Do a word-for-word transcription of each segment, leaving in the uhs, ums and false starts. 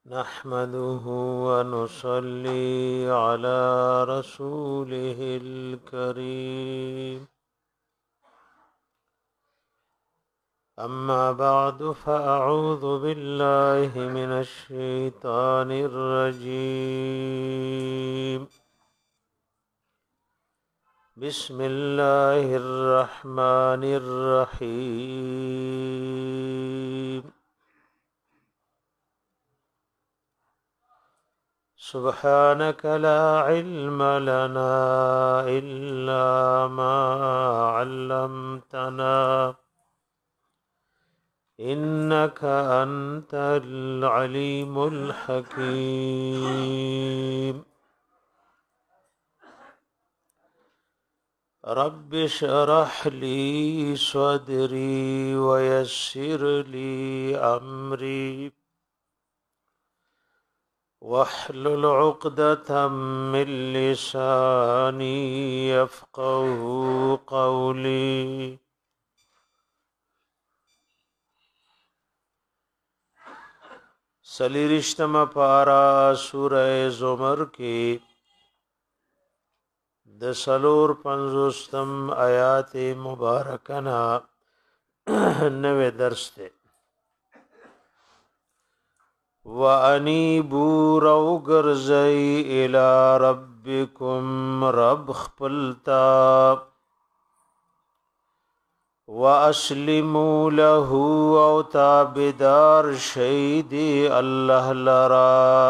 نحمده ونصلي على رسوله الكريم أما بعد فأعوذ بالله من الشيطان الرجيم بسم الله الرحمن الرحيم سبحانك لا علم لنا إلا ما علمتنا إنك أنت العليم الحكيم رب اشرح لي صدري ويسر لي أمري واحلل عقدة من لساني يفقهوا قولي سلیرشتم پارا سورہ زمر کی د سلور پنزوستم آیات مبارکنا نوے درس تے وَأَنِيبُوا رَوْ گَرْزَئِ إِلَىٰ رَبِّكُمْ رَبْ خْپَلْتَا وَأَسْلِمُوا لَهُ أَوْ تَابِدَارْ شَيْدِ اللَّهِ لَرَا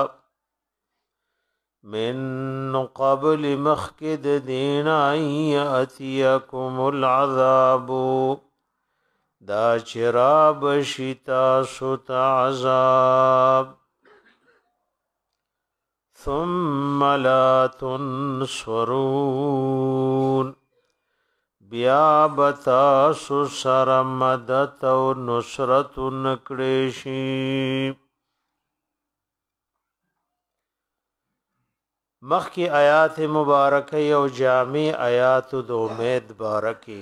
مِن قَبْلِ مَخْكِدْ دِينَ أَن يَأْتِيَكُمُ الْعَذَابُ دا چراب شتا سوت عذاب ثم لا تنصرون بیا بتاسو سر مدد و نصرت نکڑیشی مخی آیات مبارکی و جامع آیات دو امید بارکی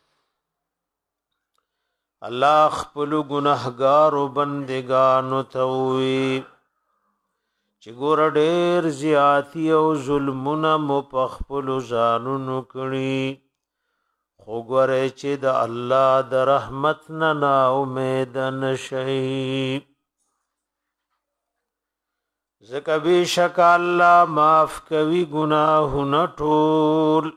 الله خپل گناهګار بندگانو ته وی چې ګور ډېر زیاتی او ظلمونه مو په خپل ځانونو کړی خو ګوره چې د الله د رحمت نه نا امید نشئ ځکه بېشکه الله معاف کوي ګناهونه ټول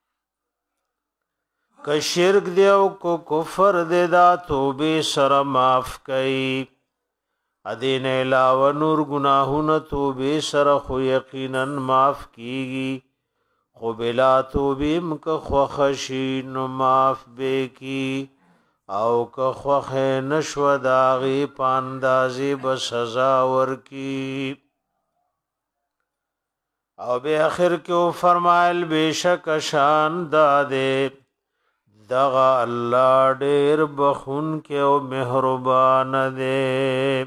که شرک دی او کو کفر دی دا توبه سره معاف کئ ادین علاوه نور گناهونه توبه سره خو یقینا معاف کیږي خو بلا توبه مک خو خشی نو معاف به کی او که خو نشو داغي پاندازي به سزا ورکی او به اخر کې فرمایل بشک شان داده دغه الله ډېر بخون کې او مهربان دی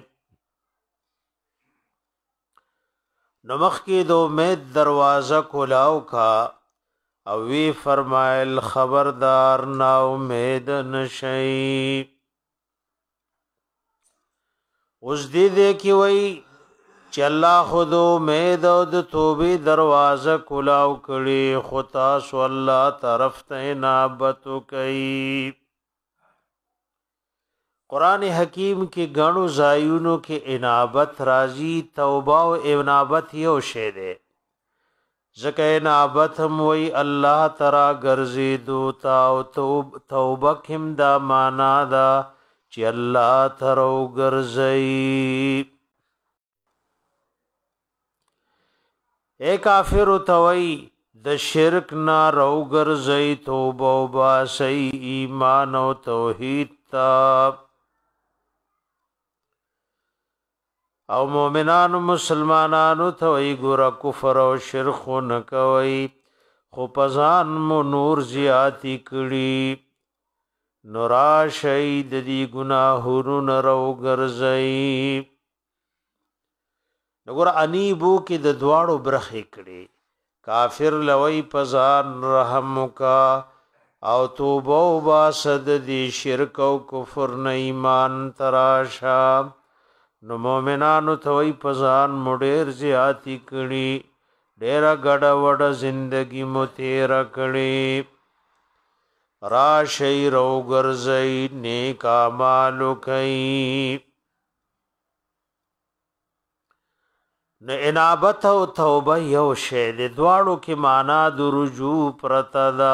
نو مخ کې د امید دروازه کولاو کا او وی فرمایل خبردار نا امید نشئ اوس دې دې کې وای چې الله خود امید او د توبې دروازه کولاو کړي خو تاسو الله طرف ته انابت کوي قران حکیم کې غاڼو زایونو کې انابت راځي توبه او انابت یو شی دی ځکه انابت هم وی الله تعالی ګرځي دوتا او توبه کم دا معنا دا چې الله ترو ګرځي اے کافر توئی د شرک نا روگر زئی توبه او باسی ایمان او توحید تا او مومنان مسلمانانو توئی ګور کفر او شرک نه کوي خو پزان مو نور زیاتی کړي نورا شهید دی گناهونو روگر زئی نګور انیبو کې د دواړو برخې کړي کافر لوی پزان رحم کا او توبه او باسد دی شرک او کفر نه ایمان تراشا نو مومنانو ته وی پزان مډیر زیاتی کړي ډیر غډه وډه زندگی مو تیر کړي را شی رو ګرځي نیک اعمال کوي نو انابت او توبه یو شی د دواړو کې معنا د رجوع پرتدا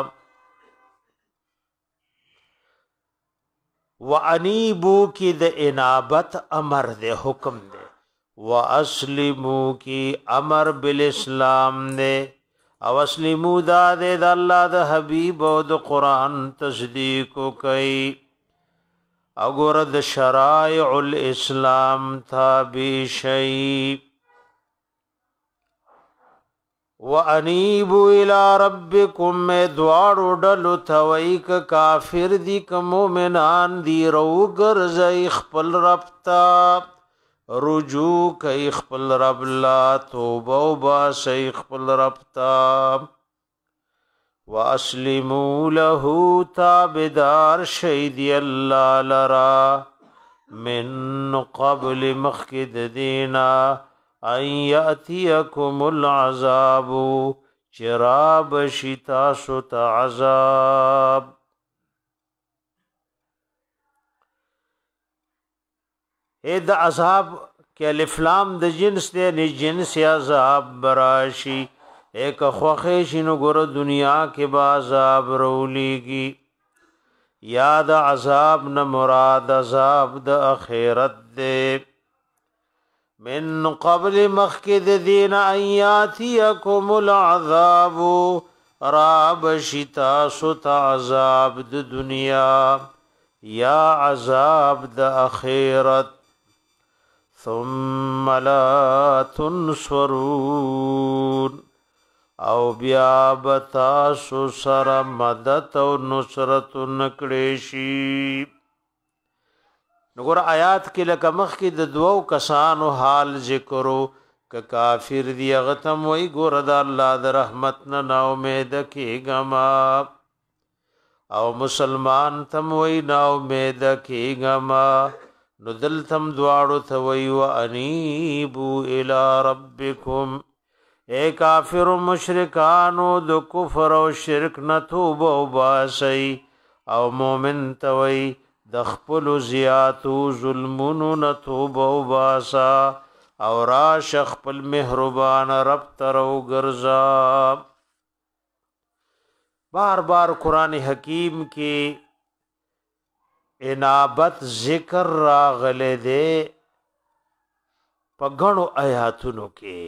وانیبو کی د انابت امر دے حکم دے واسلمو کی امر بالاسلام دے او اسلمو دا دے د الله د حبیب او د قران تصدیق کوي اگر د شرائع الاسلام تابع شي وانیبوا الى ربکم دوارو ډلو تویک کافر دی ک مومنان دی رو ګرځي خپل رب ته رجوع کوي خپل رب لا توبه او با شي خپل رب ته واسلموا له تابدار شهید الله لرا من قبل مخکد دینا ان یاتیکم العذاب چراب شتا سوت عذاب اے د عذاب کې الف لام د جنس دے نه جنس عذاب براشی ایک خوخه شنو ګور دنیا کې با عذاب رولیږي یاد عذاب نه مراد عذاب د اخرت دے من قبل مخکد دین ایاتیکم العذاب راب شتا سوت عذاب د دنیا یا عذاب د اخرت ثم لا تنصرون او بیا بتاسو سر مدد او نصرت نکړي نګور آیات کې لکه مخ کې د دوو کسانو حال ذکرو ک کافر دی غتم وای ګور د الله د رحمت نه نا امید کېګما او مسلمان تم وای نا امید کېګما نو دل تم دواړو ته وای و انیبو الی ربکم اے کافر و مشرکانو د کفر او شرک نه توبه او باسي او مؤمن ته وای د خپل زیاتو ظلمونو نه توبه او باسا او راش خپل مهربان رب تر او ګرځا بار بار قران حکیم کې انابت ذکر راغله دے پغړو آیاتونو کې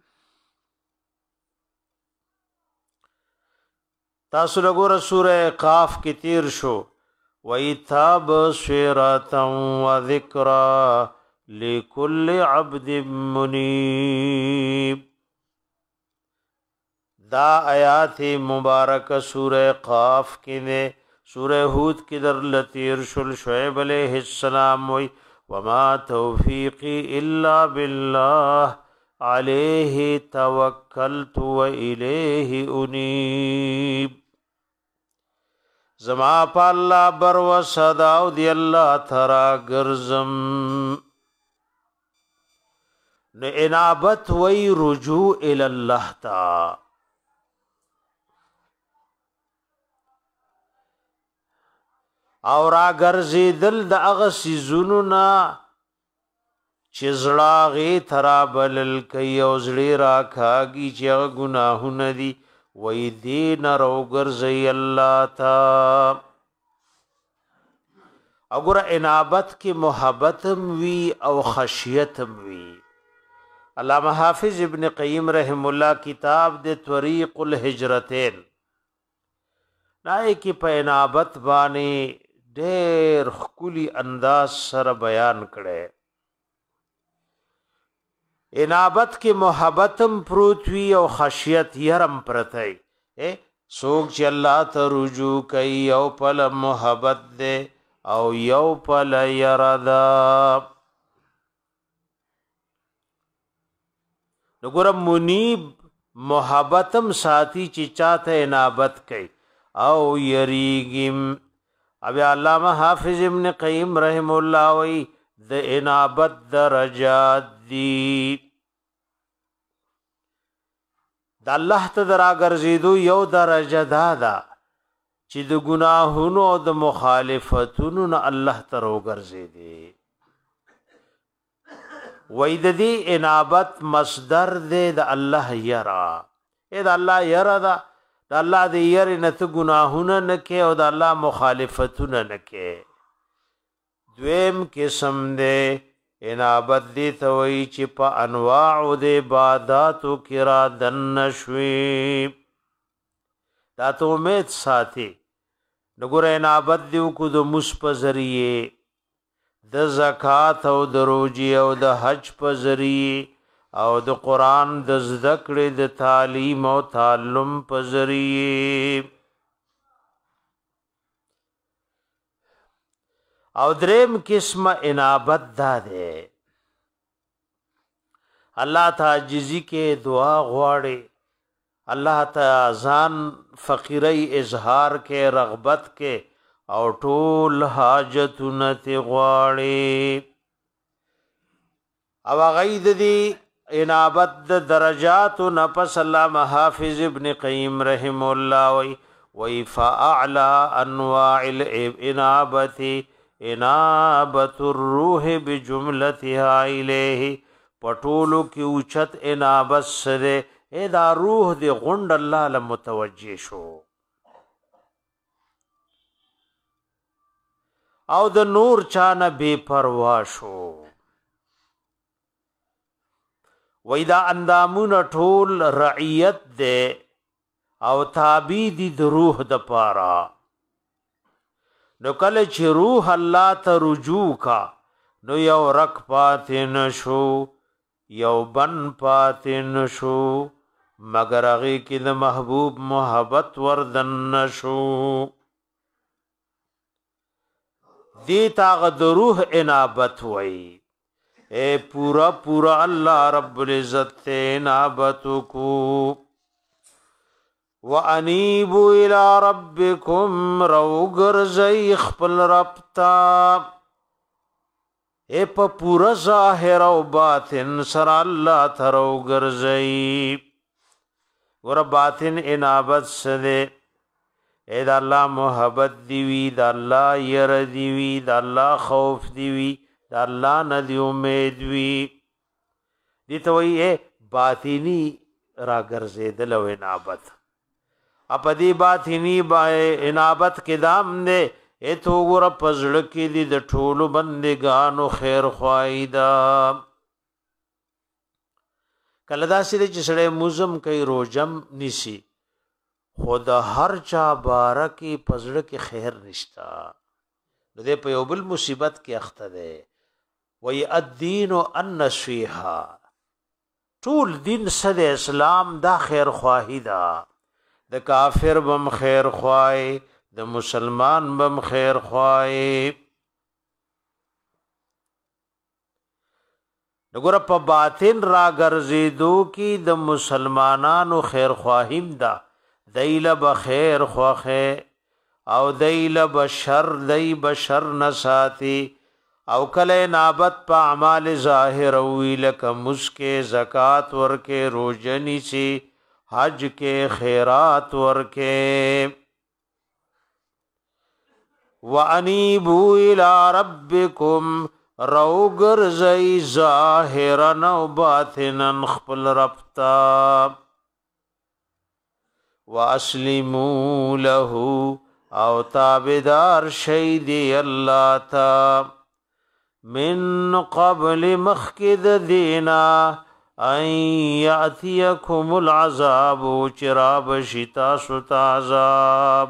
تاسو وګوره سوره قاف کې تیر شو وَإِتَابَ سِرَةً وَذِكْرَى لِكُلِّ عَبْدٍ مُنِيبٍ دا آیات مبارک سورہ قاف کې نے سورہ ہود کې در لتیر شل شعیب علیہ السلام وی وما توفیقی الا باللہ علیہ توکلت وإلیہ انیب زما پا اللہ بر و صداو دی اللہ ترا گرزم نو انابت وی رجوع الاللہ تا او را گرزی دل دا اغسی زنونا چزلاغی ترا بلل کئی او زلی را کھاگی چی اغ گناہو ندی وی دین رو گرزی اللہ تا اگر انابت کی محبتم وی او خشیتم وی علامہ حافظ ابن قیم رحم اللہ کتاب دے طریق الحجرتین نائی کی پا انابت بانی ډېر خکولی انداز سره بیان کړي انابت کې محبتم پروت وی او خشیت يرم پرتای اے سوک چې الله ته رجوع کوي او پل محبت دے او یو پل يردا نګور منیب محبتم ساتي چې چاته انابت کوي او یریګم اب علامہ حافظ ابن قیم رحم اللہ وی د انابت درجات دی. د الله ته راګرځېدو یو درجه دا ده چې د ګناهونو او د مخالفتونو نه الله ته راګرځېدي. وای د دې انابت مصدر دی د الله یرا. اې د الله یرا ده، د الله د یری نه ته ګناهونه نه کې او د الله مخالفتونه نه کې. دویم قسم دی انابت دی ته وایي چې په انواع د عباداتو کې را دننه شوي، دا ته امید ساتي. نو ګوره انابت دی وکړو د مونځ په ذریعې، د زکات او د روجې او د حج په ذریعې، او د قرآن د زده کړې د تعلیم او تعلم په ذریعې. او دریم قسم انابت دا ده الله ته عاجزي کې دعا غواړي، الله ته ځان فقیری اظهار کې رغبت کې او ټول حاجتونه ته غواړي. او غید دی انابت د درجات نفس علامه حافظ ابن قیم رحم الله وی وی فاعلى انواع الانابت انابت الروح بجملتها الیه. پټولو کی اوچت انابت سره اے دا روح دی غند الله له متوجه شو. او د نور چانه بے پروا شو. وای دا اندامونه ټول رعیت دے او تابع دي د روح د پارا. نو کله چې روح الله ته رجوع کا نو یو رک پاتې نشو، یو بن پاتې نشو، مگر هغه کې د محبوب محبت وردن نشو. دی تاغ د روح انابت وئی. اے پورا پورا اللہ رب العزت انابت کو. وَأَنِيبُوا إِلَىٰ رَبِّكُمْ رَوْغَرْ زَيْ خپل ربطا. اے پا پورا ظاہر و باطن سر اللہ تروغر زئی. ور باطن انابت سدے اے دا اللہ محبت دیوی، دا اللہ یر دیوی، دا اللہ خوف دیوی، دا اللہ ندی امید وی. دیتا وی اے باطنی را گرزیدل و انابت. اپا دی باطنی با انابت کے دام دے اے تو گورا پزڑکی دی دا ٹھولو بندگانو خیر خواہی دا. کلدا سیدے چسڑے موزم کئی روجم نیسی، خود هر چا بارکی پزړه کې خیر نشتا. نو دې په یو بل مصیبت کې اخته ده. وی الدین النصیحه، ټول دین صد اسلام دا خیر خواهی دا. د کافر بم خیر خواهی، د مسلمان بم خیر خواهی. نګور په باطن را ګرځېدو کې د مسلمانانو خیر خواهیم دا. دیل بخیر خوخه او دیل بشر دی بشر نساتی. او کله نابت پا اعمال ظاهر وی لکه مسکے زکات ورکے روجنی سی حج کے خیرات ورکے. وَأَنِيبُوا إِلَىٰ رَبِّكُمْ روگر زئی ظاہرن و باطنن خپل ربطا. وَأَسْلِمُوا لَهُ او تابدار شیدی اللہ تا. من قبل مخکد دینا ان یأتیکم العذاب چراب شتا ستا عذاب.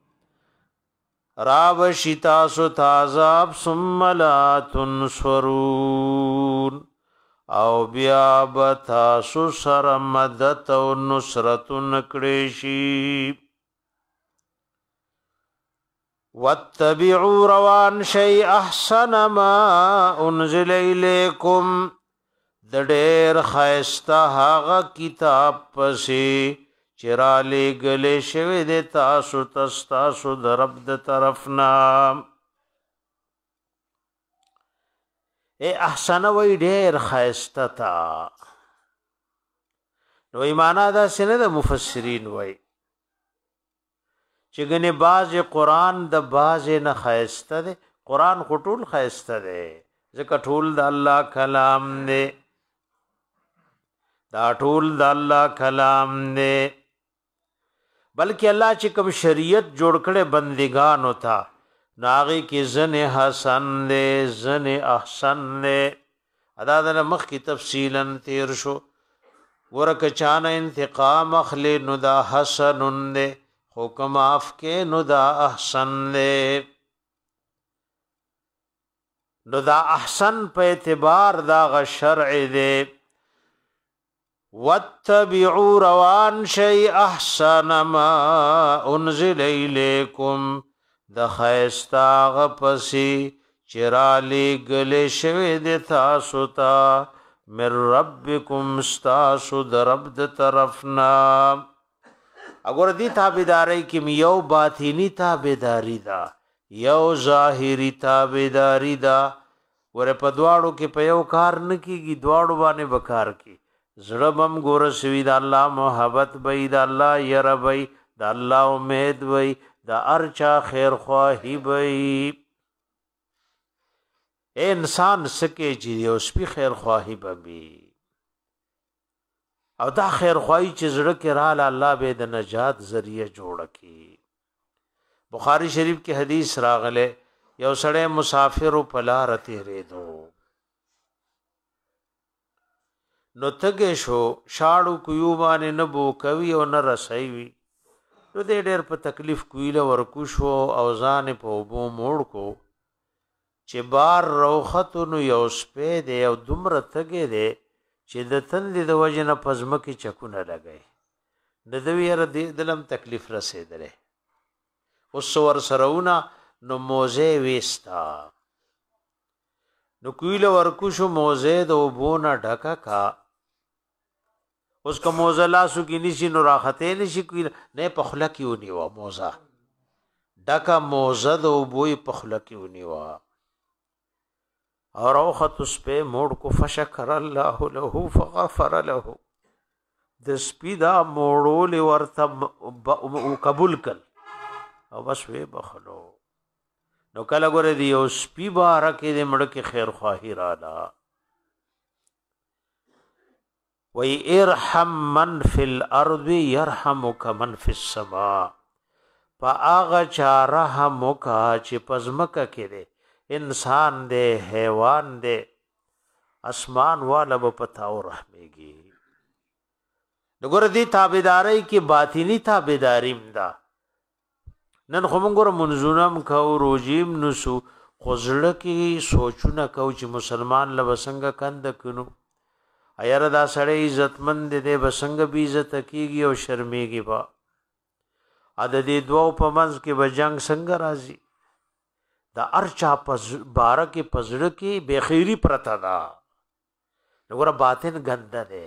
راب شتا ستا عذاب ثم لا تنصرون او بیا بتاسو سر مدد او نصرت نکڑیشی. واتبعوا روان شی احسن ما انزل الیکم د ډیر خیسته هغه کتاب پسې چرا لګلې شوی د تاسو تاسو د رب د طرفنا. اے احسن وی ډیر خیسته تا نو ایمانا دا سنه د مفسرین وی چې ګنې باز قرآن د باز نه خیسته ده قرآن خټول خیسته ده ځکه ټول د الله کلام دی دا ټول د الله کلام دی بلکې الله چې کوم شریعت جوړ کړي بندګانو ته ناغي کې زن حسن دی زن احسن دی ادا د مخ کی تفصیلا تیر شو ورکه چانه انتقام اخلي نو دا حسن دی حکم اف کې نو دا احسن دی نو دا احسن په اعتبار دا غ شرع دی واتبعوا روان شی احسن ما انزل الیکم د خیستا غ پسی چرالی گلی شوی د تاسو ته من ربکم استاسو د رب د طرفنا اگر دی تابیداری کم یو باطینی تابیداری دا یو ظاهری تابیداری دا ور په دواړو کې په یو کار نه کیږي دواړو باندې بکار کی زړه بم ګور سوي د الله محبت وي د الله ير وي د الله امید وي د ارچا خیر خواهی وي انسان سکه چې یو سپي خیر خواهی بوي او دا خیر خواهی چې زړه کې را الله به د نجات ذریعہ جوړ کی بخاری شریف کې حدیث راغله یو سړی مسافر په لار تیرې دو نو تګې شو شاړو کيوبانه نه بو کوي او نه رسي وي نو دې ډېر په تکلیف کویله ورکو شو او ځان په وبو موړ کو چې بار روخت نو یو سپې دې او دومره تګې دې چې د تندې د وجنه پزما کې چکونه لګي د دوی ر دې دلم تکلیف رسیدله اوس ور سرونه نو موزه وستا نو کویله ورکو شو موزه د وبونه ډکا کا اوس کوم موزه لاسو کې نشي نو راخته نشي کوي نه پخله کیونی و موزه ډکا موزه د وبوي پخله کیونی و اور اوخت اس په موړ کو فشکر الله له فغفر له د سپیدا موړول ورته قبول کړ او بس وی بخلو نو کله ګره دی او سپی بارکه دې مړ کې خیر خواهی را لا وی ارحم من فی الارض يرحمک من فی السماء فاغ چارحمک چې پزمک کې دې انسان دے حیوان دے اسمان والا با پتاو رحمیگی نگور دی تابداری کی باطینی تابداریم دا نن خمونگور منزونم کو روجیم نسو خوزڑ کی سوچونا کو چی مسلمان لبسنگ کند کنو ایر دا سڑے عزتمند دے بسنگ بی عزت کیگی او شرمیگی با عددی دواو پا منز کی بجنگ سنگ رازی دا ارچا پز بارک پزړه کې بخیری پرتا دا وګوره باطن ګنده ده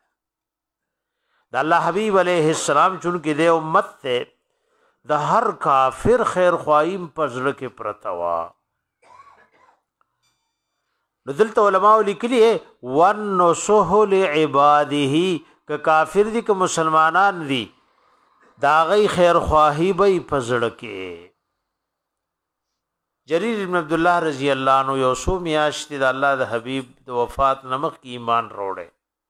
د الله حبیب علیه السلام چون کې د امت ته د هر کافر خیر خواهیم پزړه کې پرتا وا نزلت علماء لیکلی ونصح لعباده ک کافر دي ک مسلمانان دي دا غي خیر خواهی به پزړه کې جریر ابن عبد الله رضی الله عنه یو سو میاشت د الله د حبیب د وفات نمک کی ایمان روړې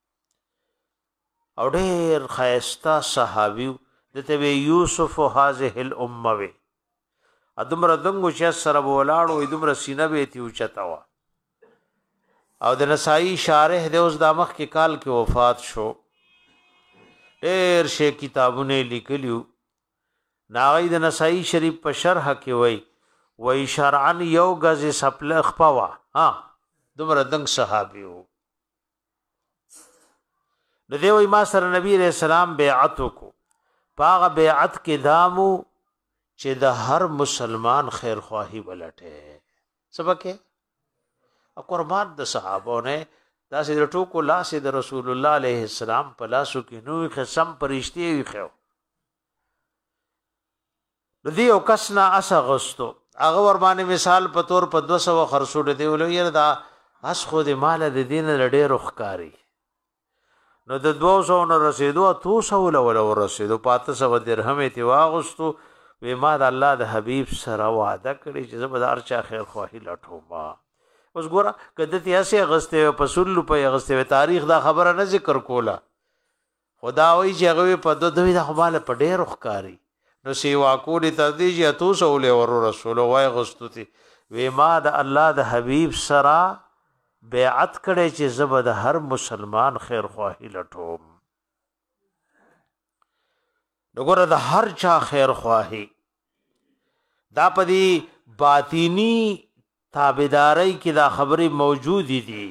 او ډېر خیستا صحابي دته وی یوسف هذه الامه وی ادمر دنګو چې سره ولاړو ادمر سینه به تی اوچتا وا او د نسائی شارح د اوس د مخ کې کال کې وفات شو ډېر شي کتابونه لیکلیو ناغی د نسائی شریف په شرح کې وی وی شرعن یو غز سپل خپوا ها دومره دنګ صحابیو نو دی وی ما سره نبی رسول سلام بیعت کو پاغه بیعت کې دامو چې د هر مسلمان خیر خواهی ولټه سبکه قربان د صحابو نه دا سید ټوکو لاس د رسول الله علیه السلام په لاسو کې نو قسم پرشتي وي خو د دې او کسنا اسغستو هغه ور باندې مثال په تور په دو سو خرصو دی ولې دا اس خو د مال د دین لډې رخکاری نو د دوه سو نه رسیدو تو سو له ول ورسیدو پاته سو درهم تی واغستو وی ما د الله د حبیب سره وعده کړی چې زبردار چا خیر خواهی لټو ما اوس ګوره کده تیاسه غسته په سلو په غسته تاریخ دا خبره نه ذکر کوله خدا وی چې هغه په دوه دوی د خپل په ډېر رخکاری نو سیوا کولی تدیجه تو سو له ور رسول وای غستو تی وی ما د الله د حبیب سره بیعت کړي چې زبد هر مسلمان خیر خواهی لټوم دغه د هر چا خیر خواهی دا پدی باطینی تابعداري کې دا خبره موجود دي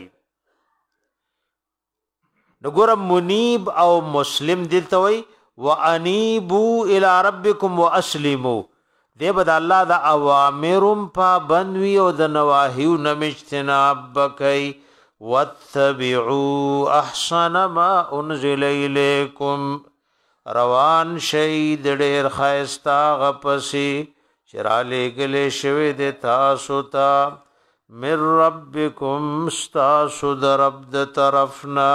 دغه منیب او مسلم دي ته وي وانيبو الى ربكم واسلموا دی بد الله د اوامرم پابندوي او د نواهیو نمجتناب بکي واتبعوا احسن ما انزل اليكم روان شهید ډیر خيستا غپسي چراله گله شوي د تاسو ته من ربكم استاسو د رب د طرفنا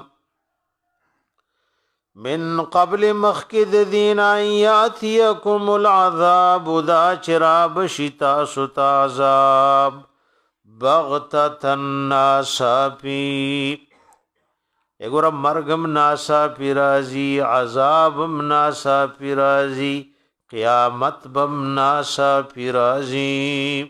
من قبل مخکد دین آیاتیکم العذاب دا چراب شتا ستا عذاب بغتتن ناسا پی اگورا مرگم ناسا پی رازی عذابم ناسا پی رازی قیامت بم ناسا پی رازی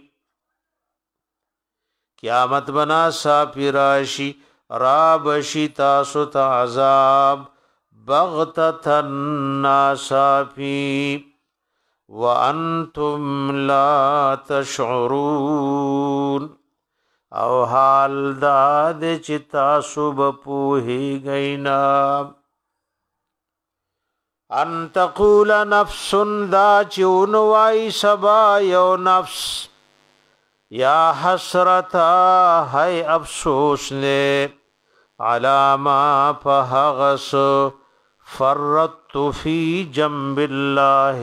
قیامت بناسا پی راشی راب شتا ستا عذاب بغتة ناسافي وانتم لا تشعرون او حال داد چتا سب پوہی گئینا ان تقول نفس دا چونوائی سبا یو نفس یا حسرتا ہے افسوس نے علاما پہغس فرطت فی جنب اللہ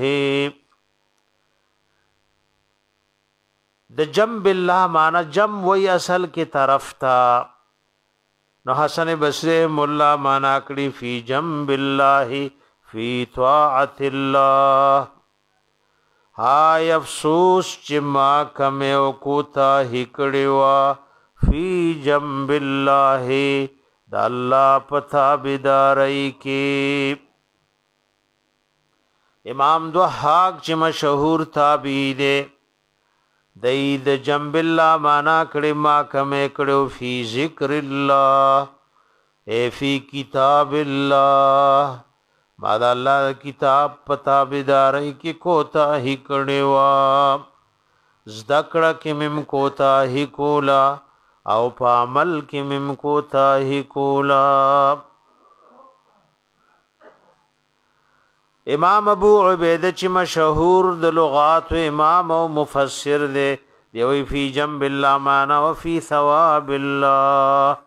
د جنب اللہ معنی جم وی اصل کی طرف تا نو حسن بصری مولا معنی کړي فی جنب اللہ فی طاعت اللہ ہائے افسوس چې ما کمه کوتا هکړي وا فی جنب اللہ دا اللہ پتا بدارئی کی امام دوحاق چی مشہور تابعی دے دی د جنب اللہ مانا کڑی ما کمی کڑیو فی ذکر اللہ اے فی کتاب اللہ ما دا اللہ کتاب پتا بدارئی کی کوتا ہی کڑیوا زدکڑا کی مم کوتا ہی کولا او په عمل کې مم کوتا هی کولا امام ابو عبیده چې مشهور د لغات و امام او مفسر دی دی فی جنب الله معنا و فی ثواب الله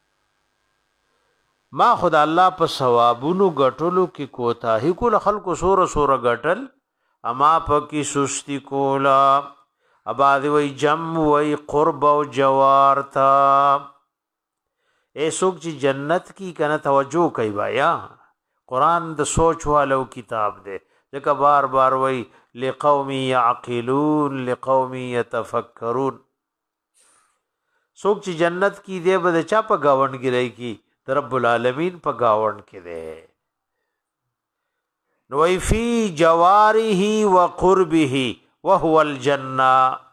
ما خدا الله په ثوابونو غټلو کې کوتا هی کول خلق سور سور غټل اما په کې سستی کولا اباد وی جم وی قرب و جوار تا اے سوک چی جنت کی کنا توجہ کئی بایا قرآن د سوچ والو کتاب دے جکا بار بار وی لقومی یعقلون لقومی یتفکرون سوک چی جنت کی دے بده چا پا گاون کی رئی کی رب العالمین پا گاون کی دے نوی فی جواری و قربی وهو الجنہ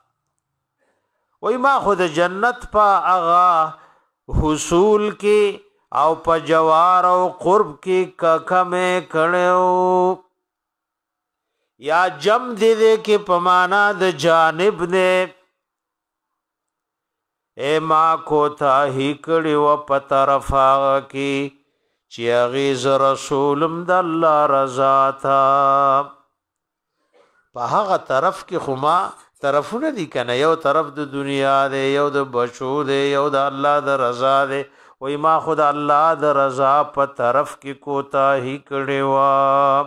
وی ما خود جنت پا اغا حصول کی او پا جوار او قرب کی ککمے کڑیو یا جم دے دے کے پمانا د جانب نے اے ما کو تا ہی کڑیو پا طرف آغا کی چی اغیز رسولم دا اللہ رضا تا په هغه طرف کې خما طرفونه دي کنه یو طرف د دنیا دی یو د بشو دی یو د الله د رضا دی وای ما خدا الله د رضا په طرف کې کوتا هی کړي وا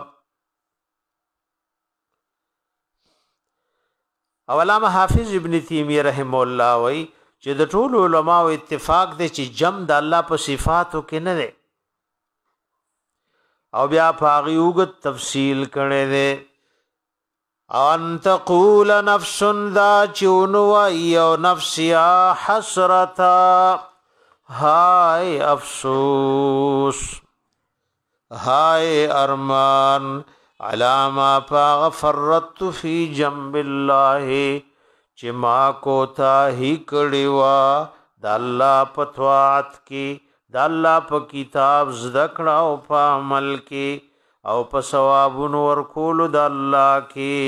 علامه حافظ ابن تیمیہ رحم الله وای چې د ټول علماء اتفاق دی چې جم د الله په صفاتو کې نه دی او بیا پاغي وګت تفصیل کړي دی ان تقول نفس ذا چونو یو نفس یا حسرتا ہائے افسوس ہائے ارمان علامہ پاغ فرط فی جنب اللہ چې ما کو تا ہی کړي وا د الله په طاعت کې د الله په کتاب ذکر او په عمل کې او په ثوابونو ورکول د الله کې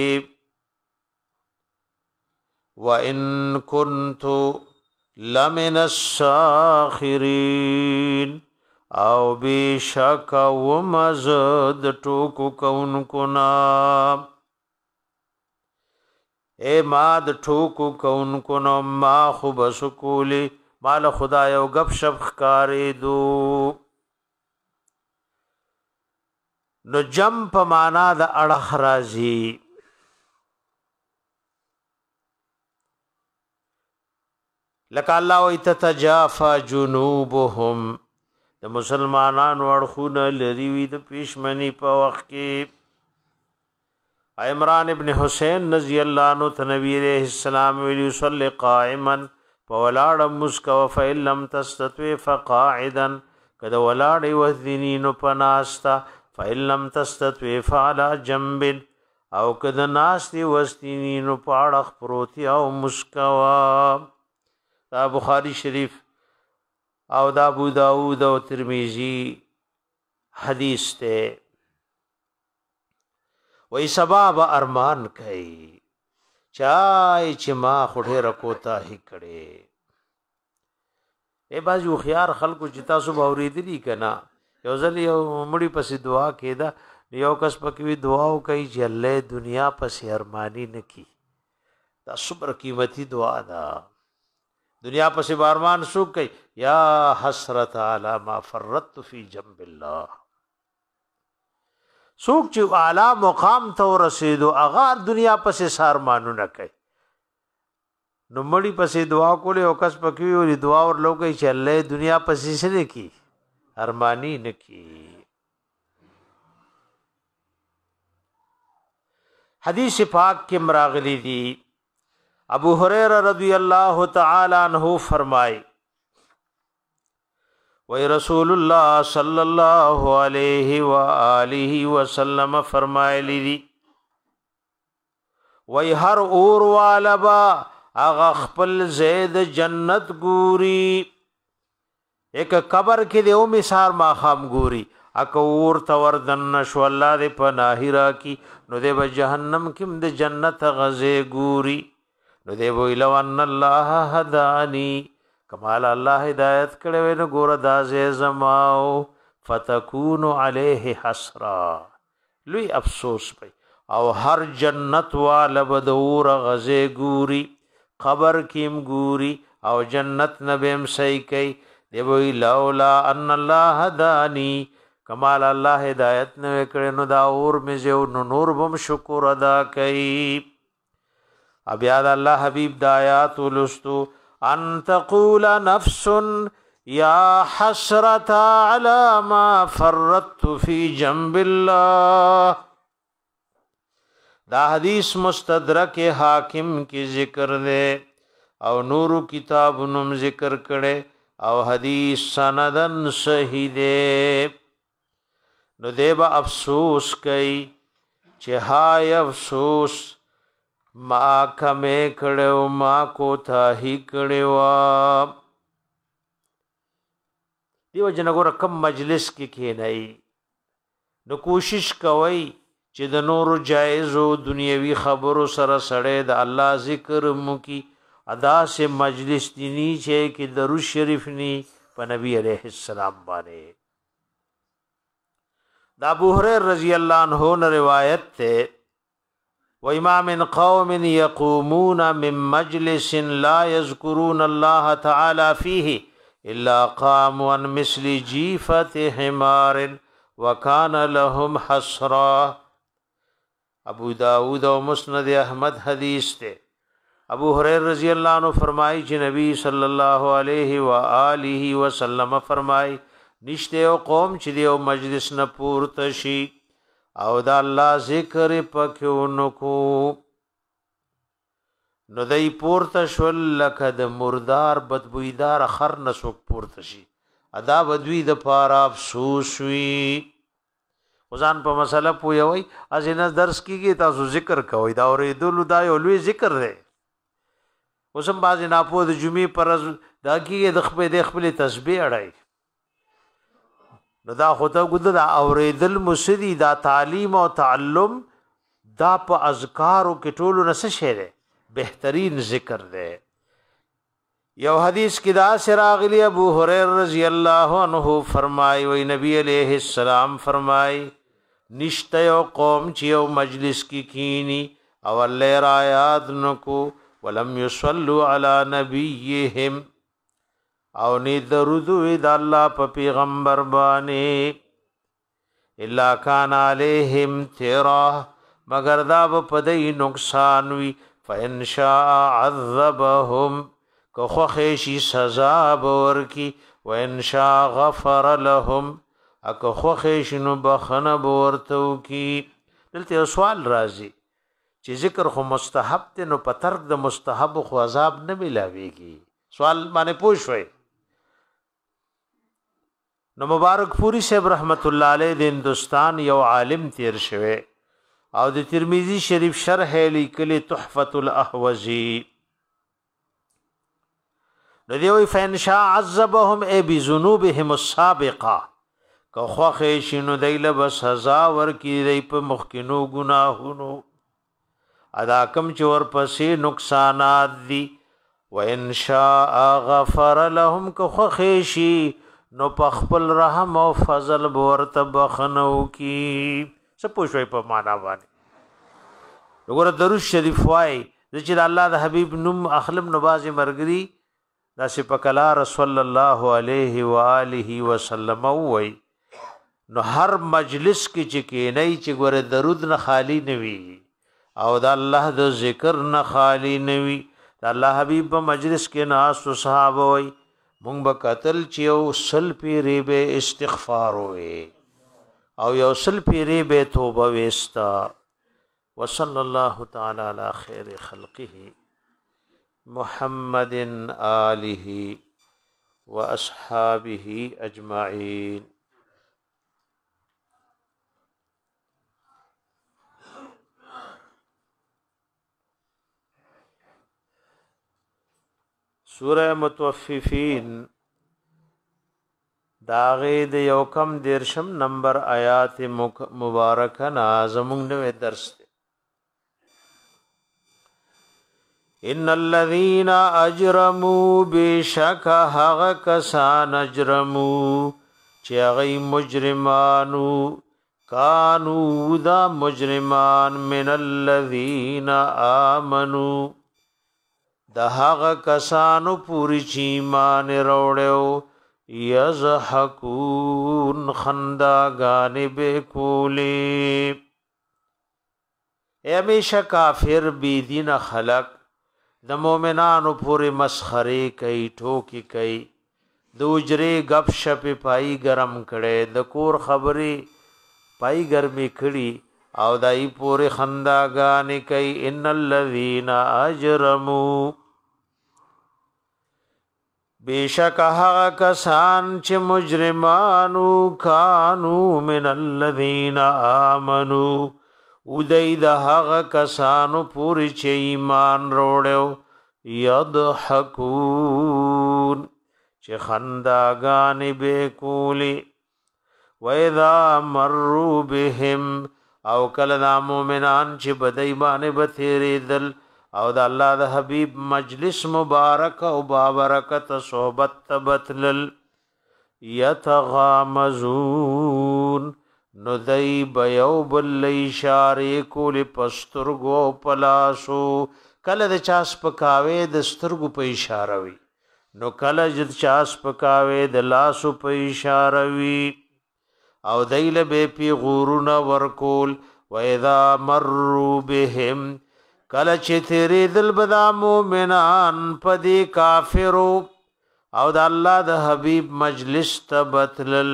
وان كنت لمن الساخرين او بشک ومزد ټوکو کونکو نا اے ما د ټوکو کونکو نو ما خو بسکولی مال خدای او غب شپ خکارې دو نو جم په معنا د اړه راځي لکه الله وی تتجافا جنوبهم د مسلمانانو اړخونه لري وي د پښمنی په وخت کې عمران ابن حسین رضی الله عنه نبی علیہ السلام ویلی صلی قائما فولاړ مسکو فإن لم تستطع فقاعدا کده ولاړ وذنین پناستا فإن لم تستطع فعلى جنب او کده ناستی وستینین پاړخ پروتی او مسکوا دا بخاری شریف او دا ابو داود او ترمذی حدیث ته وای سبب ارمان کوي چای چې ما خډه رکوتا هی کړي اے بازو خيار خلکو چې تاسو باورېدلی کنا یو ځل یو مړی پسې دعا کېدا یو کس پکې دعا کوي چې الله دنیا پسې ارمانی نکي دا صبر قیمتي دعا ده دنیا پسې ارمان سو کوي یا حسرت علی ما فرطت فی جنب الله سوک چې اعلی مقام ته رسیدو اغار دنیا پسې سارمانو نه کوي نو مړی پسې دعا کوله او کس پکې وی دعا ور لوګي چې الله دنیا پسې سره کی ارمانی نه کی حدیث پاک کې مراغلی دی ابو هريره رضی الله تعالی عنہ فرمائے وی رسول اللہ صلی اللہ علیہ وآلہ وسلم فرمائے لی وی ہر اور والبا اغا خپل زید جنت گوری ایک قبر کی دیو مثال ما خام گوری اکا اور توردن نشو اللہ دے پناہی را کی نو دے با جہنم کم دے جنت غزے گوری نو دے بو لو ان اللہ ہدانی کمال الله هدایت کړي وینو ګور دازه زماو فتكون عليه حسرا لوی افسوس پي او هر جنت والا بدور غزه ګوري قبر کیم ګوري او جنت نبیم صحیح کوي دی وی لولا ان الله هداني کمال الله هدایت نه کړي نو دا اور مزو نو نور بم شکر ادا کوي ابیا الله حبیب دایات ولستو ان تقول نفس یا حسرت علی ما فرطت فی جنب الله دا حدیث مستدرک حاکم کی ذکر دے او نور کتابونم ذکر کړي او حدیث سندن صحیح دے نو دیبا افسوس کئی چې هاي افسوس ما کمه کړو ما کو تا هی کړو دیو جنګور کم مجلس کې کې نه نو کوشش کوي چې د نورو جایز او دنیوي خبرو سره سره د الله ذکر مو کی ادا سے مجلس دینی چې کې درود شریف ني په نبی عليه السلام باندې دا ابو هريره رضی الله عنه روایت ته وإمام قوم يقومون من مجلس لا يذكرون الله تعالى فيه إلا قاموا عن مثل جيفة حمار وكان لهم حسرا ابو داود و مسند احمد حدیث تے ابو هريره رضی الله عنه فرمایي چې نبی صلی الله علیه و آله وسلم فرمایي نشته او قوم چې دیو مجلس نه پورته شي او دا الله ذکر پکونو کو نو دای پورته شول لکه د مردار بدبویدار خر نسوک پورته شي ادا بدوی د پاره افسوس وی وزان په مسله پوي ازینه درس کیږي تاسو ذکر کوئ دا اورېدل دا یو لوی ذکر دی اوسم باز نه په د جمعې پر دا کیږي د خپل د خپل تسبیح اړای نو دا خدای ګد دا اورېدل مسدي دا تعلیم او تعلم دا په اذکار او کټولو نس شهره بهترین ذکر ده یو حدیث کې دا سراغلی ابو هريره رضی الله عنه فرمای وی نبی علیہ السلام فرمای نشته یو قوم چې یو مجلس کې کینی او الله را یاد نکو ولم يصلوا على نبيهم او نی درود د الله په پیغمبر باندې الا کان علیہم ترا مگر دا په دای نقصان وی فإن شاء عذبهم کو خیشی سزا بور کی وإن شاء غفر لهم اکو خیش نو بخنه بورتو کی دلته سوال راځي چې ذکر خو مستحب ته نو په ترک د مستحب خو عذاب نه ملاويږي سوال باندې پوښوي نو مبارک پوری صاحب رحمت الله علیه د هندستان یو عالم تیر شوه او د ترمذی شریف شرح لیکلی تحفۃ الاحوزی نو دی وی فین شاء عذبهم ای بذنوبهم السابقه که خو خیشنو دیل بس سزا ورکی دی په مخکینو گناهونو ادا کم چور پسې نقصانات دی وان شاء غفر لهم که خو خیشی نو په خپل رحم او فضل ورته بخنو کی څه پوښوي په معنا باندې وګوره درود شریف وای چې الله د حبیب نوم اخلم نواز مرګري دا سپکلا رسول الله علیه و آله وسلم وای نو هر مجلس کې چې کینای چې ګوره درود نه خالی نوي او د الله د ذکر نه خالی نوي د الله حبیب په مجلس کې ناس او صحابه وای مونږ به قتل چې یو سل پیری به استغفار وای او یو سل پیری به توبه وستا وصلی الله تعالی علی خیر خلقه محمد آله واصحابه اجمعین سورہ متوففین داغه د یو کم دیرشم نمبر آیات مبارکه نازمون نو درس ده ان الذين اجرموا بشک هغه کسان اجرموا چې هغه مجرمانو کانو دا مجرمان من الذين آمنوا د هغه کسانو پوری چی ایمان وروړو یضحکون خندا غانب کولی همیشه کافر بی دین خلق د مؤمنانو پوری مسخره کوي ټوکی کوي د اجرې غب شپ پای گرم کړي د کور خبري پای ګرمي کړي او دای پوری خندا غانې کوي ان الذين اجرموا بیشک هغه کسان چې مجرمانو کانو من الذين آمنوا ودای د هغه کسانو پوری چې ایمان وروړو یضحکون چې خنداګانې به کولی واذا مروا بهم او کله د مؤمنان چې بدای باندې بثیریدل او د الله د حبیب مجلس مبارک او بابرکت صحبت تبتلل یتغامزون نو دای بیو بل اشاره کول پسترګو پلاسو کله د چاس پکاوي د سترګو په اشاره وي نو کله د چاس پکاوي د لاسو په اشاره وي او دایله به پی غورونه ورکول و اذا مروا بهم کله چې تیرې دل بدا مومنان پدی کافرو او د الله د حبیب مجلس تبتلل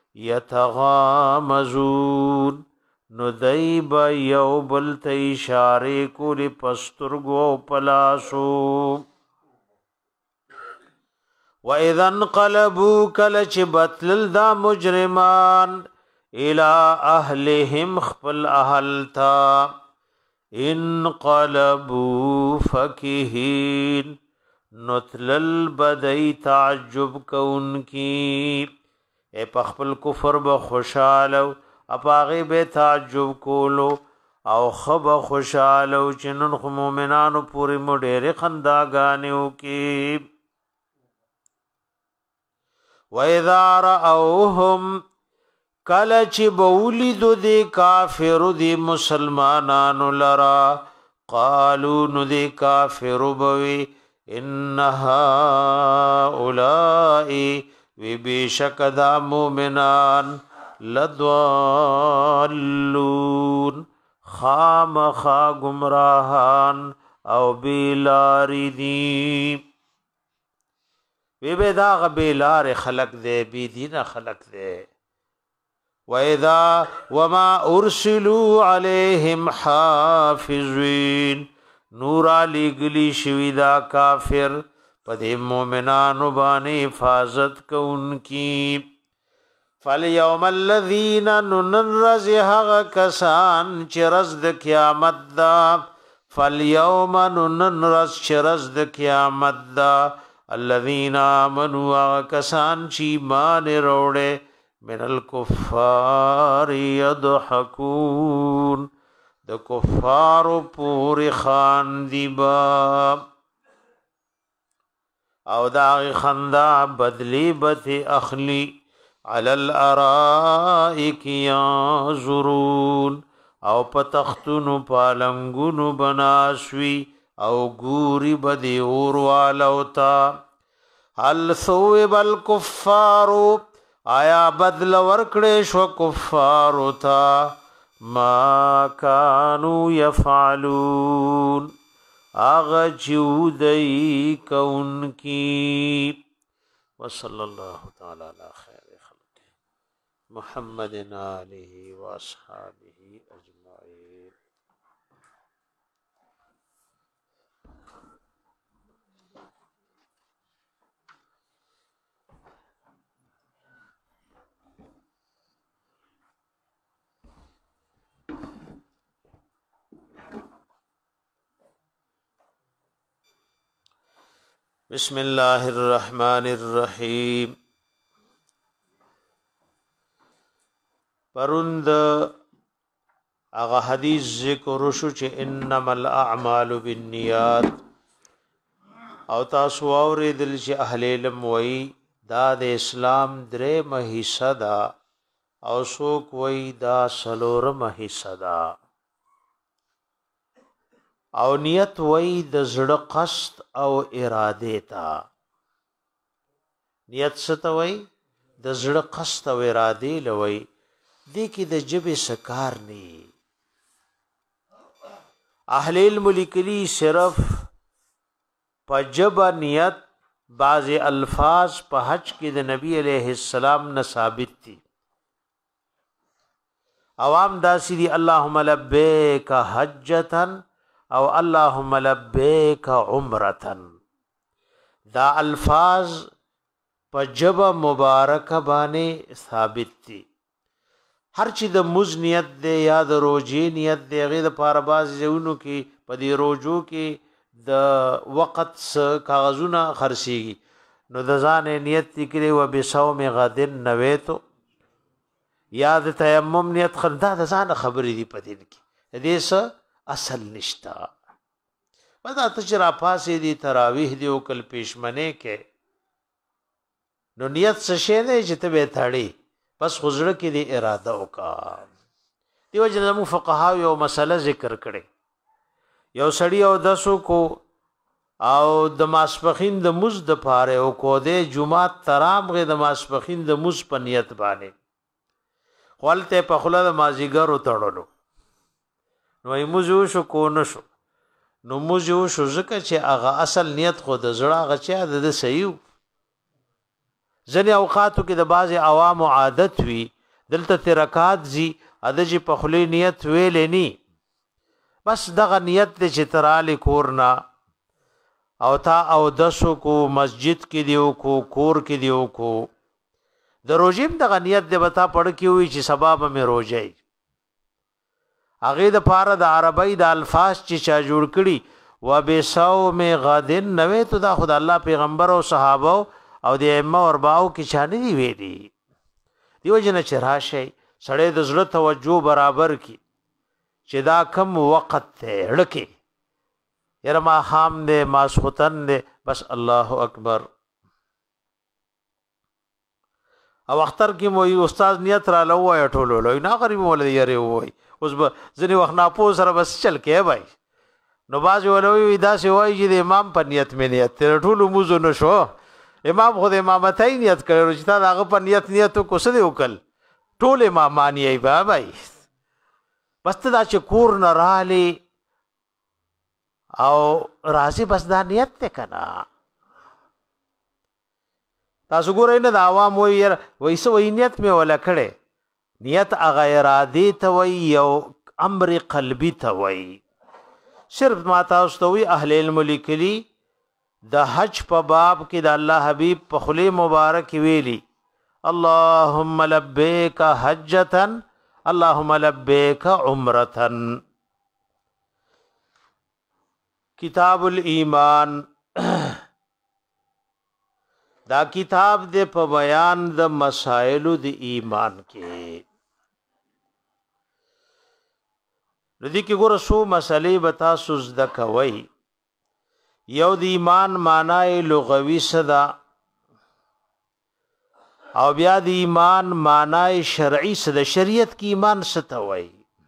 یتغامزون نو دای با یو بل ته اشاره کولی پسترګو پلاسو و اذا انقلبوا کلچ بتلل دا مجرمان الى اهلهم خپل اهلتا انقلبوا فکهین نتلل بدئی تعجب کونکی اے پخپل کفر به خوشالو اپاغی به تعجب کولو او خب خوشالو چنن خو مومنانو پوری مو ډېرې خنداګانیو کی وَإِذَا رَأَوْهُمْ کله چې بولیدو دی کافر دی مسلمانانو لرا قالو نو دی کافر بوي ان هؤلاء وی بشک دا مومنان لضالون خامخا گمراهان او بیلاری دی وی بدا غبیلار خلق دے بی دین خلق دے وَإِذَا وَمَا أُرْسِلُوا عَلَيْهِمْ حَافِظِينَ نورا لگلی شویدا کافر پدی مومنانو بانی حفاظت کونکی فَالْيَوْمَ الَّذِينَ نُنَرَّزِ حَغَ کسان چرزد قیامت دا فَالْيَوْمَ نُنَرَّزِ چرزد قیامت دا الَّذِينَ آمَنُوا کسان چی مان روڑے من الكفار يضحكون د کفار پوری خان دیبا او دا خندا بدلی بت اخلی علی الارائک ينظرون او پتختن پالنگون بناسوی او گوری بدی اور والوتا هل ثوب الكفار آیا بدل ورکړې شو کفار تا ما كانوا يفعلون اغه جودي کون کی وصلى الله تعالى على خير خلقه محمد آله واصحابه اجمعين بسم الله الرحمن الرحیم پروند اغه حدیث ذکر شو چې انما الاعمال بالنیات او تاسو اوریدل چې اهل علم وای دا د اسلام درې مهیصه دا او څوک وای دا سلورم حصہ دا او نیت وای د زړه قصد او اراده تا نیت څه وای د زړه قصد او اراده لوي دې کې د جبه سکار ني اهل علم لیکلي صرف پجب نیت بعض الفاظ په حج کې د نبی عليه السلام نه ثابت دي عوام داسي دي اللهم لبیک حجتن او اللهم لبیک عمرتن دا الفاظ په جبه مبارکه باندې ثابت دي هر چې د مز نیت دی یا د روزي نیت دی غیر د پاره باز ژوندو کې په دې روزو کې د وخت س کاغذونه خرسيږي نو د ځان نیت کړي و به صوم غدن نویتو یا د تیمم نیت خندا د ځان خبرې دی په دین کې دې څه اصل نشتا ودا تجرا پاسې دی تراویح دی او کل پېشمنه کې نو نیت څه شی دی چې ته به تاړي بس خزړه کې دی اراده وکا دیو جن فقها یو مسله ذکر کړي یو سړی او دسو کو او د ماسپخین د مز د پاره او کو د جمعه ترام غي د ماسپخین د مز په نیت باندې خپلته په خله د مازیګر وتړلو نو یې مزو شو کو نشو نو موږ یو شو ځکه چې هغه اصل نیت خو د زړه هغه چې د صحیح ځنې اوقاتو کې د بعضې عوامو عادت وي دلته ترکات زی ادجی په خلی نیت ویلې نی بس دغه نیت دې چې ترالی کورنا او تا او دسو کو مسجد کې دیو کو کور کې دیو کو د روزیم دغه نیت دې بتا پړ کې وي چې سبب مې روزي هغه د پاره د عربی د الفاظ چې چا جوړ کړي و بسوم غدن نوې ته دا خدای الله پیغمبر او صحابه او د ائمه اربعو کې چانه دی ویلي دیو جن چې راشي سړی د زړه توجه برابر کی چې دا کم وخت ته لکه یره ما خام دې ماسختن دې بس الله اکبر او اختر کې مو استاد نیت را لوي ټولو لوي نا غریب ولې یری وای اوس به ځنی وخت نه پوه سره بس چل کې بھائی نو باز ولوي دا سی وای چې د امام په نیت مې نیت ټولو موزو نشو امام خو د امامتای نیت کړو چې دا هغه په نیت نیت کو څه دی وکړ ټول امامان یې با بھائی بس دا چې کور نه رالي او راځي بس دا نیت ته کنا تاسو ګورئ نه د عوام وایي وایي څه وایي نیت مې ولا کړی نیت هغه ارادې ته وایي یو امر قلبي ته وایي صرف ما تاسو ته وایي اهل علم لیکلي د حج په باب کې د الله حبیب په خلی مبارک ویلي اللهم لبیک حجتا اللهم لبیک عمرتا کتاب الایمان دا کتاب دې په بیان د مسائل د ایمان کې ردی کې ګوره سو مسلې بتا سوز د کوي یو د ایمان معنی لغوي صدا او بیا د ایمان معنی شرعي صدا شریعت کې ایمان ستوي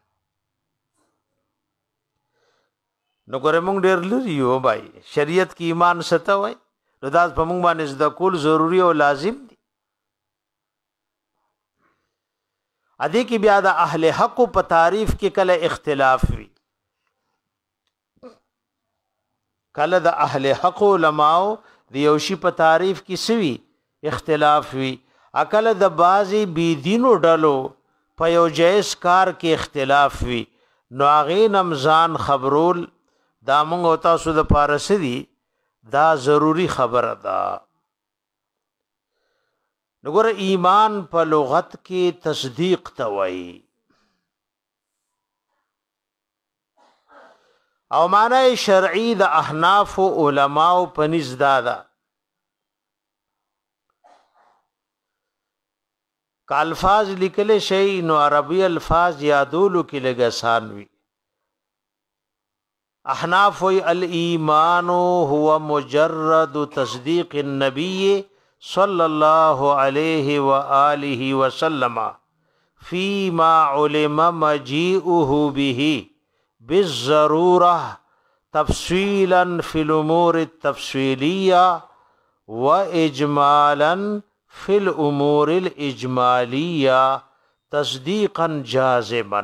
نو ګوره مونږ ډېر لري یو بھائی شریعت کې ایمان ستوي نو دا په موږ باندې زده کول ضروری او لازم دي ا دې کې بیا د اهل حق په تعریف کې کله اختلاف وي کله د اهل حق علماو د یو شی په تعریف کې سوي اختلاف وي اکل د بازي بی دینو ډلو په یو جایز کار کې اختلاف وي نو هغه نمزان خبرول دا موږ او تاسو د پارس دي دا ضروری خبره ده نګور ایمان په لغت کې تصدیق ته وایي او معنی شرعي د احناف علماء په نزد ده ک الفاظ لیکل شي نو عربي الفاظ یادولو کې لګسان وي احناف الایمان هو مجرد تصدیق النبي صلى الله عليه وآله وسلم فيما علم مجيئه به بالضرورة تفصيلا في الأمور التفصيلية وإجمالا في الأمور الإجمالية تصديقا جازما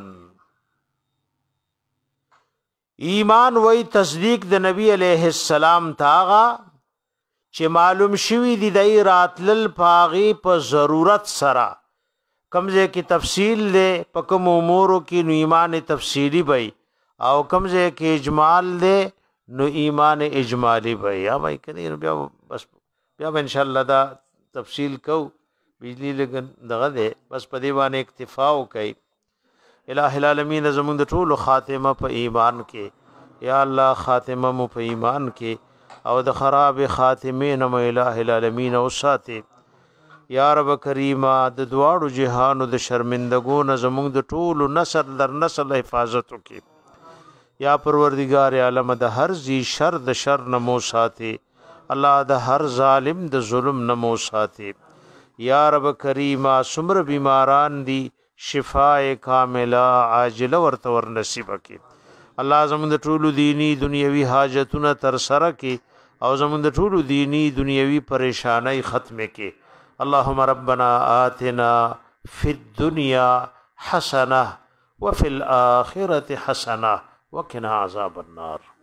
ایمان وی تصدیق د نبی علیہ السلام تاغا چې معلوم شوی دی دای راتلل پاغي په ضرورت سره کمزه کی تفصیل له په کوم امور کې نو ایمان تفصیلی وي او کمزه کې اجمال له نو ایمان اجمالی وي یا بھائی کني بیا بس بیا ان شاء الله دا تفصیل کو بجلی لګن دغه ده بس په دی باندې اکتفا وکي الہ العالمین زمون د ټولو خاتمه په ایمان کې یا الله خاتمه مو په ایمان کې او د خراب خاتمین مو الہ العالمین او ساته یا رب کریمه د دواړو جهانو د شرمندګو نه زمون د ټولو نسل در نسل حفاظت وکي یا پروردگار عالم د هر زی شر د شر نه مو ساته الله د هر ظالم د ظلم نه مو ساته یا رب کریمه سمر بیماران دی شفاء کامله عاجله ورته ور نصیب کړي الله زموږ د ټولو دینی دنیوي حاجتونه تر سره کړي او زموږ د ټولو دینی دنیوي پریشانای ختم کړي اللهم ربنا آتنا فی الدنيا حسنه وفي الاخره حسنه وقنا عذاب النار